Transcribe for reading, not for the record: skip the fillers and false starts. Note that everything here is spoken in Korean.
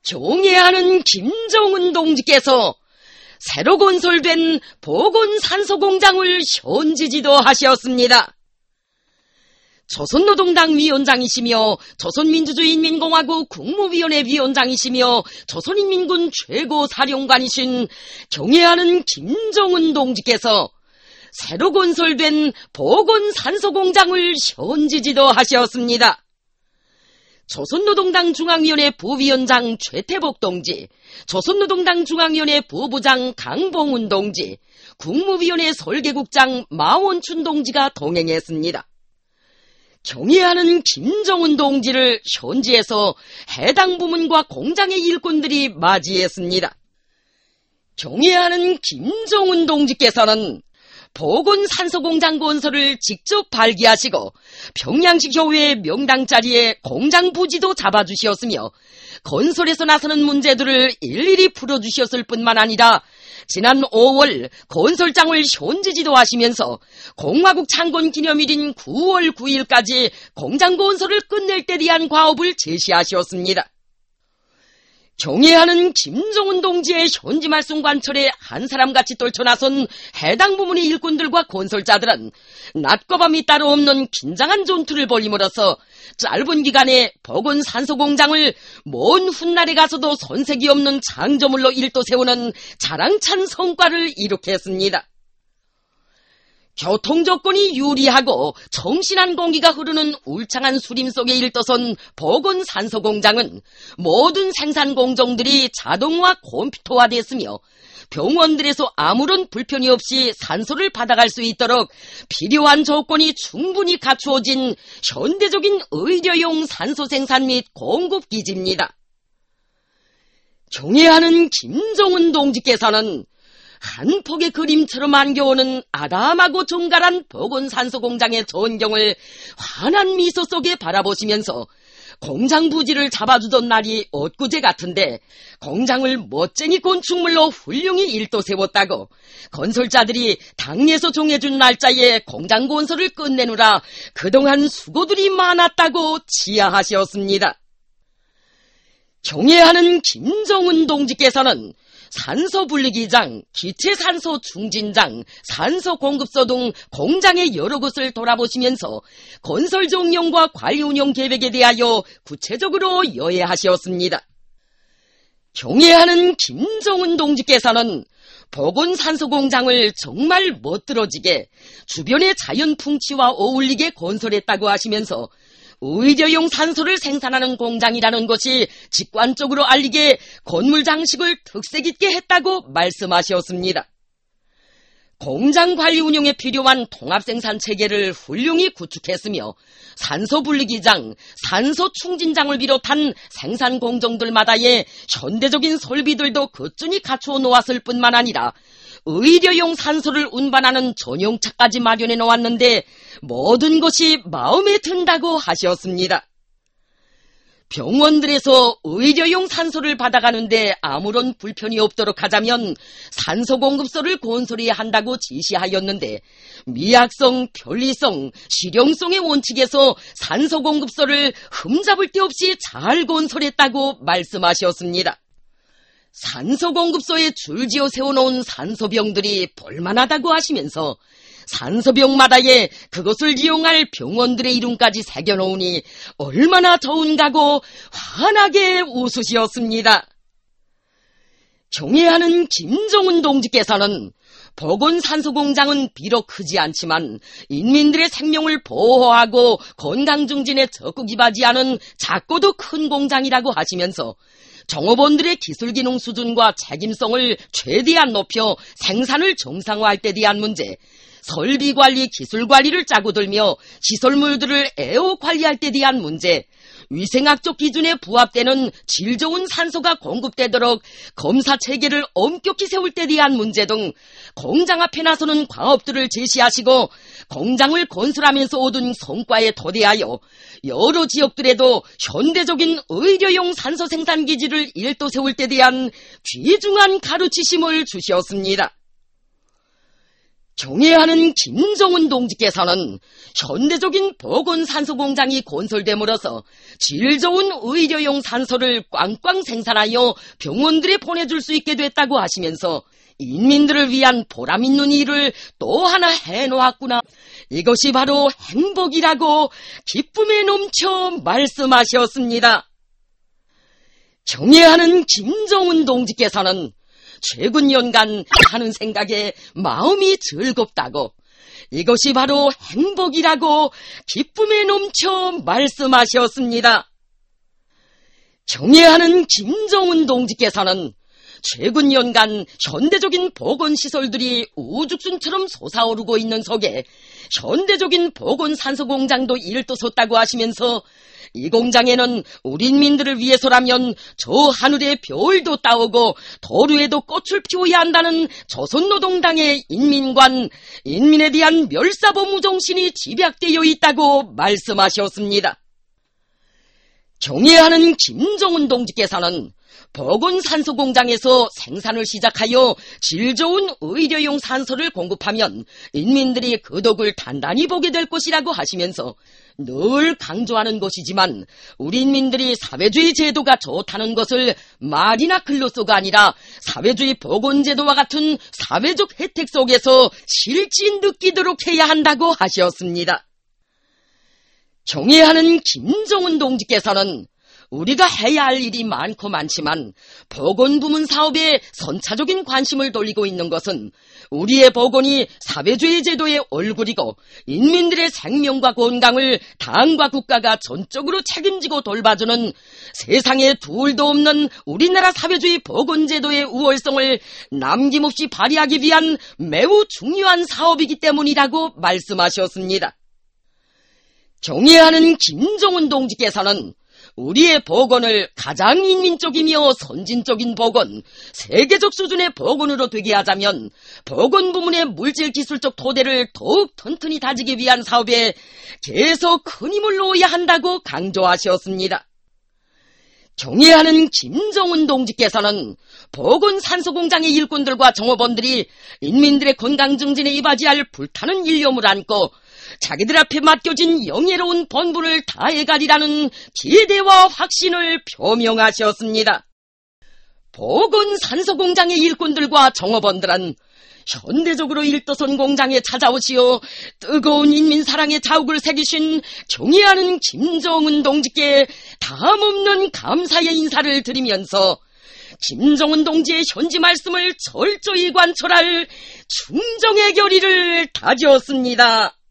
경애하는 김정은 동지께서 새로 건설된 보건산소공장을 현지지도 하셨습니다. 조선노동당 위원장이시며 조선민주주의인민공화국 국무위원회 위원장이시며 조선인민군 최고사령관이신 경애하는 김정은 동지께서 새로 건설된 보건산소공장을 현지지도 하셨습니다. 조선노동당 중앙위원회 부위원장 최태복 동지, 조선노동당 중앙위원회 부부장 강봉훈 동지, 국무위원회 설계국장 마원춘 동지가 동행했습니다. 경애하는 김정은 동지를 현지에서 해당 부문과 공장의 일꾼들이 맞이했습니다. 경애하는 김정은 동지께서는 보건산소공장 건설을 직접 발기하시고 평양시 교회 명당 자리에 공장 부지도 잡아주셨으며 건설에서 나서는 문제들을 일일이 풀어주셨을 뿐만 아니라 지난 5월 건설장을 현지지도 하시면서 공화국 창건 기념일인 9월 9일까지 공장 건설을 끝낼 때 대한 과업을 제시하셨습니다. 경애하는 김정은 동지의 현지 말씀 관철에 한 사람같이 떨쳐나선 해당 부문의 일꾼들과 건설자들은 낮과 밤이 따로 없는 긴장한 전투를 벌임으로써 짧은 기간에 보건산소공장을 먼 훗날에 가서도 손색이 없는 장조물로 일도 세우는 자랑찬 성과를 이룩했습니다. 교통조건이 유리하고 청신한 공기가 흐르는 울창한 수림 속에 일떠선 보건산소공장은 모든 생산 공정들이 자동화 컴퓨터화됐으며 병원들에서 아무런 불편이 없이 산소를 받아갈 수 있도록 필요한 조건이 충분히 갖추어진 현대적인 의료용 산소 생산 및 공급 기지입니다. 경애하는 김정은 동지께서는 한 폭의 그림처럼 안겨오는 아담하고 정갈한 보건산소공장의 전경을 환한 미소 속에 바라보시면서 공장 부지를 잡아주던 날이 엊그제 같은데 공장을 멋쟁이 건축물로 훌륭히 일도 세웠다고 건설자들이 당에서 정해준 날짜에 공장 건설을 끝내느라 그동안 수고들이 많았다고 지하하셨습니다. 경애하는 김정은 동지께서는 산소분리기장, 기체산소 충진장, 산소공급소 등 공장의 여러 곳을 돌아보시면서 건설 정령과 관리 운영 계획에 대하여 구체적으로 여해하셨습니다. 경애하는 김정은 동지께서는 보건산소공장을 정말 멋들어지게 주변의 자연 풍치와 어울리게 건설했다고 하시면서 의료용 산소를 생산하는 공장이라는 것이 직관적으로 알리게 건물 장식을 특색 있게 했다고 말씀하셨습니다. 공장 관리 운영에 필요한 통합생산 체계를 훌륭히 구축했으며 산소분리기장, 산소충진장을 비롯한 생산 공정들마다의 현대적인 설비들도 거뜬히 갖추어 놓았을 뿐만 아니라 의료용 산소를 운반하는 전용차까지 마련해 놓았는데 모든 것이 마음에 든다고 하셨습니다. 병원들에서 의료용 산소를 받아가는데 아무런 불편이 없도록 하자면 산소공급소를 건설해야 한다고 지시하였는데 미약성, 편리성, 실용성의 원칙에서 산소공급소를 흠잡을 데 없이 잘 건설했다고 말씀하셨습니다. 산소공급소에 줄지어 세워놓은 산소병들이 볼만하다고 하시면서 산소병마다에 그것을 이용할 병원들의 이름까지 새겨놓으니 얼마나 좋은가고 환하게 웃으시었습니다. 경애하는 김정은 동지께서는 보건산소공장은 비록 크지 않지만 인민들의 생명을 보호하고 건강 증진에 적극 이바지하는 작고도 큰 공장이라고 하시면서 종업원들의 기술기능 수준과 책임성을 최대한 높여 생산을 정상화할 때 대한 문제, 설비관리, 기술관리를 짜고 들며 시설물들을 애호 관리할 때 대한 문제, 위생학적 기준에 부합되는 질 좋은 산소가 공급되도록 검사 체계를 엄격히 세울 때 대한 문제 등 공장 앞에 나서는 과업들을 제시하시고 공장을 건설하면서 얻은 성과에 토대하여 여러 지역들에도 현대적인 의료용 산소 생산 기지를 일도 세울 때 대한 귀중한 가르치심을 주셨습니다. 경애하는 김정은 동지께서는 현대적인 보건산소공장이 건설됨으로써 질 좋은 의료용 산소를 꽝꽝 생산하여 병원들에 보내줄 수 있게 됐다고 하시면서 인민들을 위한 보람있는 일을 또 하나 해놓았구나. 이것이 바로 행복이라고 기쁨에 넘쳐 말씀하셨습니다. 경애하는 김정은 동지께서는 최근 연간 하는 생각에 마음이 즐겁다고, 이것이 바로 행복이라고 기쁨에 넘쳐 말씀하셨습니다. 경애하는 김정은 동지께서는 최근 연간 현대적인 보건시설들이 우죽순처럼 솟아오르고 있는 속에 현대적인 보건산소공장도 일떠섰다고 하시면서 이 공장에는 우리 인민들을 위해서라면 저 하늘에 별도 따오고 도루에도 꽃을 피워야 한다는 조선노동당의 인민관, 인민에 대한 멸사범우 정신이 집약되어 있다고 말씀하셨습니다. 경애하는 김정은 동지께서는 보건산소공장에서 생산을 시작하여 질 좋은 의료용 산소를 공급하면 인민들이 그 덕을 단단히 보게 될 것이라고 하시면서 늘 강조하는 것이지만 우리 인민들이 사회주의 제도가 좋다는 것을 말이나 글로서가 아니라 사회주의 보건제도와 같은 사회적 혜택 속에서 실제 느끼도록 해야 한다고 하셨습니다. 경애하는 김정은 동지께서는 우리가 해야 할 일이 많고 많지만 보건부문 사업에 선차적인 관심을 돌리고 있는 것은 우리의 보건이 사회주의 제도의 얼굴이고 인민들의 생명과 건강을 당과 국가가 전적으로 책임지고 돌봐주는 세상에 둘도 없는 우리나라 사회주의 보건제도의 우월성을 남김없이 발휘하기 위한 매우 중요한 사업이기 때문이라고 말씀하셨습니다. 경애하는 김정은 동지께서는 우리의 보건을 가장 인민적이며 선진적인 보건, 세계적 수준의 보건으로 되게 하자면 보건 부문의 물질기술적 토대를 더욱 튼튼히 다지기 위한 사업에 계속 큰 힘을 놓아야 한다고 강조하셨습니다. 경애하는 김정은 동지께서는 보건산소공장의 일꾼들과 정업원들이 인민들의 건강 증진에 이바지할 불타는 일념을 안고 자기들 앞에 맡겨진 영예로운 본분을 다해가리라는 기대와 확신을 표명하셨습니다. 보건산소공장의 일꾼들과 정업원들은 현대적으로 일떠선 공장에 찾아오시어 뜨거운 인민사랑의 자욱을 새기신 경애하는 김정은 동지께 다함없는 감사의 인사를 드리면서 김정은 동지의 현지 말씀을 철저히 관철할 충정의 결의를 다졌습니다.